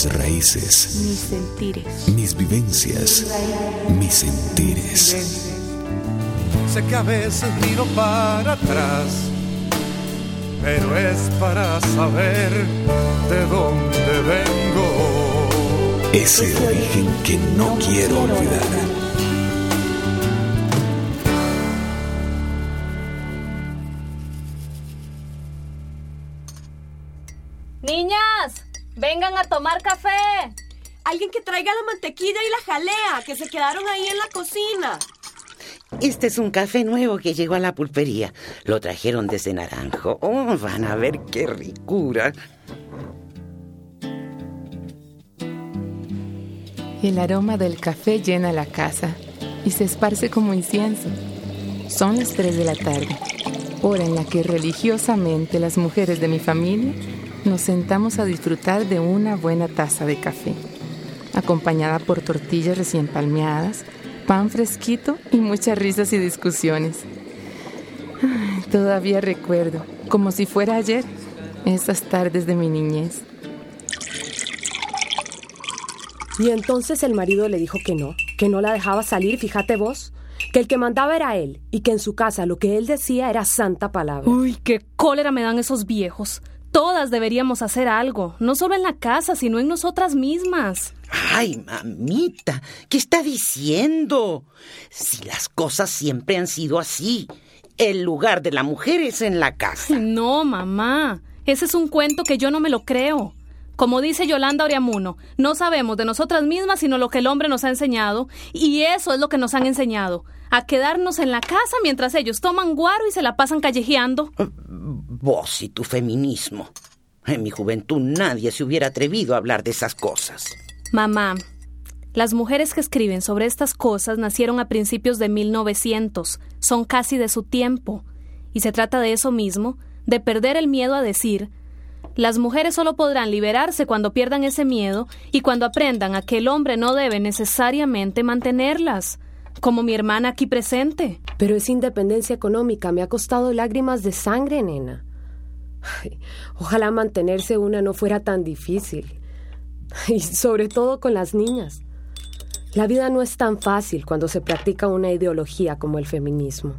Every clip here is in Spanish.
mis raíces, mis sentires, mis vivencias, mis sentires. Sé que a veces miro para atrás, pero es para saber de dónde vengo. Ese origen que no quiero olvidar. Niñas, vengan a tomar café. Alguien que traiga la mantequilla y la jalea, que se quedaron ahí en la cocina. Este es un café nuevo que llegó a la pulpería. Lo trajeron desde Naranjo. Oh, van a ver qué ricura. El aroma del café llena la casa y se esparce como incienso. Son las 3 de la tarde, hora en la que religiosamente las mujeres de mi familia nos sentamos a disfrutar de una buena taza de café, acompañada por tortillas recién palmeadas, pan fresquito y muchas risas y discusiones. Todavía recuerdo, como si fuera ayer, esas tardes de mi niñez. Y entonces el marido le dijo que no la dejaba salir, fíjate vos, que el que mandaba era él y que en su casa lo que él decía era santa palabra. Uy, qué cólera me dan esos viejos. Todas deberíamos hacer algo, no solo en la casa, sino en nosotras mismas. Ay, mamita, ¿qué está diciendo? Si las cosas siempre han sido así. El lugar de la mujer es en la casa. No, mamá, ese es un cuento que yo no me lo creo. Como dice Yolanda Oriamuno, no sabemos de nosotras mismas sino lo que el hombre nos ha enseñado, y eso es lo que nos han enseñado, a quedarnos en la casa mientras ellos toman guaro y se la pasan callejeando. Vos y tu feminismo. En mi juventud nadie se hubiera atrevido a hablar de esas cosas. Mamá, las mujeres que escriben sobre estas cosas nacieron a principios de 1900, son casi de su tiempo, y se trata de eso mismo, de perder el miedo a decir: las mujeres solo podrán liberarse cuando pierdan ese miedo y cuando aprendan a que el hombre no debe necesariamente mantenerlas, como mi hermana aquí presente. Pero esa independencia económica me ha costado lágrimas de sangre, nena. Ay, ojalá mantenerse una no fuera tan difícil. Y sobre todo con las niñas. La vida no es tan fácil cuando se practica una ideología como el feminismo.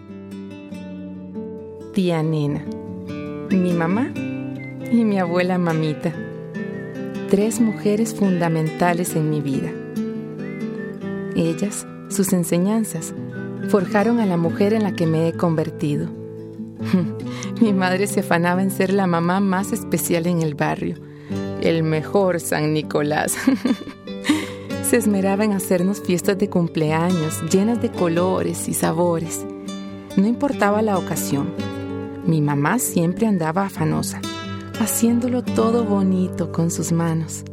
Tía Nena, mi mamá y mi abuela Mamita. 3 mujeres fundamentales en mi vida. Ellas, sus enseñanzas, forjaron a la mujer en la que me he convertido. Mi madre se afanaba en ser la mamá más especial en el barrio, el mejor San Nicolás. Se esmeraba en hacernos fiestas de cumpleaños llenas de colores y sabores. No importaba la ocasión. Mi mamá siempre andaba afanosa, haciéndolo todo bonito con sus manos.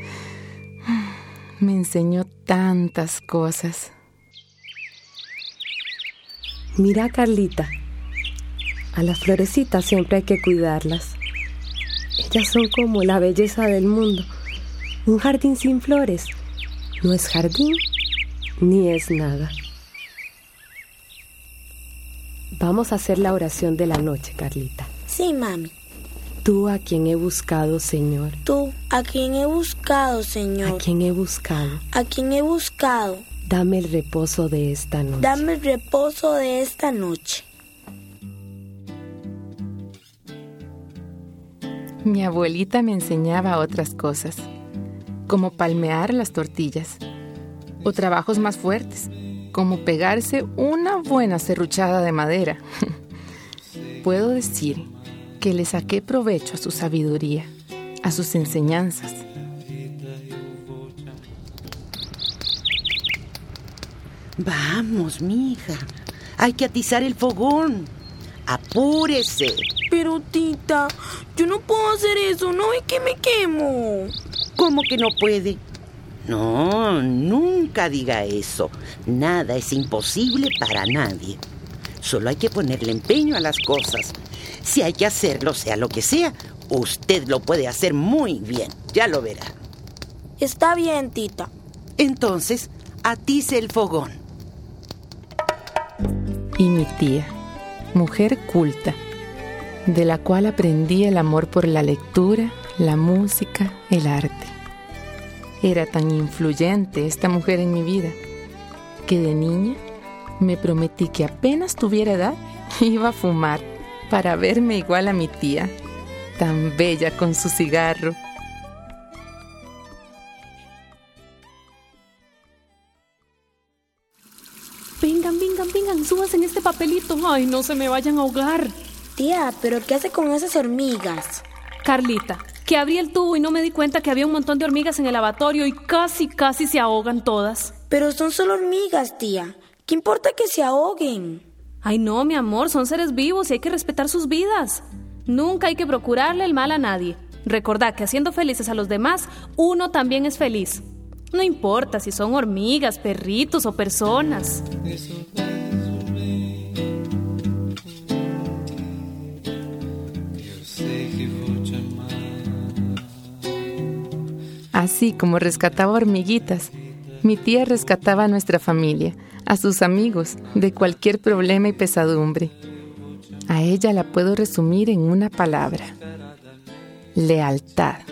Me enseñó tantas cosas. Mira, Carlita, a las florecitas siempre hay que cuidarlas. Ellas son como la belleza del mundo. Un jardín sin flores no es jardín ni es nada. Vamos a hacer la oración de la noche, Carlita. Sí, mami. Tú a quien he buscado, Señor. Tú a quien he buscado, Señor. A quien he buscado. A quien he buscado. Dame el reposo de esta noche. Dame el reposo de esta noche. Mi abuelita me enseñaba otras cosas, como palmear las tortillas, o trabajos más fuertes, como pegarse una buena serruchada de madera. Puedo decir que le saqué provecho a su sabiduría, a sus enseñanzas. Vamos, mija, hay que atizar el fogón. ¡Apúrese! Pero, tita, yo no puedo hacer eso, ¿no ve que me quemo? ¿Cómo que no puede? No, nunca diga eso. Nada es imposible para nadie. Solo hay que ponerle empeño a las cosas. Si hay que hacerlo, sea lo que sea, usted lo puede hacer muy bien. Ya lo verá. Está bien, tita. Entonces, atice el fogón. Y mi tía, mujer culta, de la cual aprendí el amor por la lectura, la música, el arte. Era tan influyente esta mujer en mi vida que de niña me prometí que apenas tuviera edad iba a fumar para verme igual a mi tía, tan bella con su cigarro. Vengan, súbanse en este papelito. Ay, no se me vayan a ahogar. Tía, ¿pero qué hace con esas hormigas? Carlita, que abrí el tubo y no me di cuenta que había un montón de hormigas en el lavatorio y casi se ahogan todas. Pero son solo hormigas, tía. ¿Qué importa que se ahoguen? Ay, no, mi amor, son seres vivos y hay que respetar sus vidas. Nunca hay que procurarle el mal a nadie. Recordad que haciendo felices a los demás, uno también es feliz. No importa si son hormigas, perritos o personas. Así como rescataba hormiguitas, mi tía rescataba a nuestra familia, a sus amigos, de cualquier problema y pesadumbre. A ella la puedo resumir en una palabra: lealtad.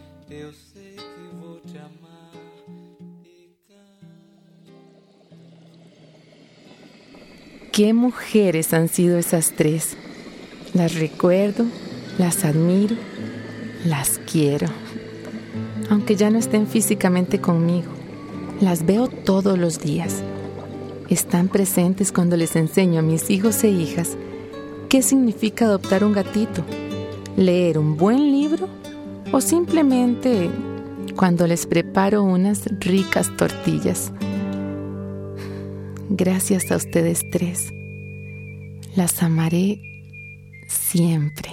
¿Qué mujeres han sido esas tres? Las recuerdo, las admiro, las quiero. Aunque ya no estén físicamente conmigo, las veo todos los días. Están presentes cuando les enseño a mis hijos e hijas qué significa adoptar un gatito, leer un buen libro o simplemente cuando les preparo unas ricas tortillas. Gracias a ustedes tres. Las amaré siempre.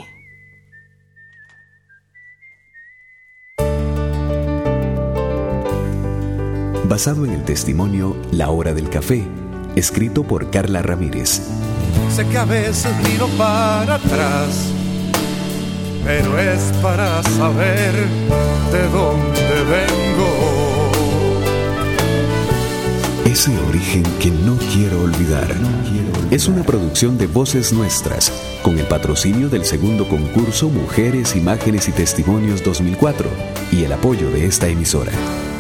Basado en el testimonio La Hora del Café, escrito por Carla Ramírez. Sé que a veces miro para atrás, pero es para saber de dónde vengo. Ese origen que no quiero olvidar. Es una producción de Voces Nuestras, con el patrocinio del segundo concurso Mujeres, Imágenes y Testimonios 2004 y el apoyo de esta emisora.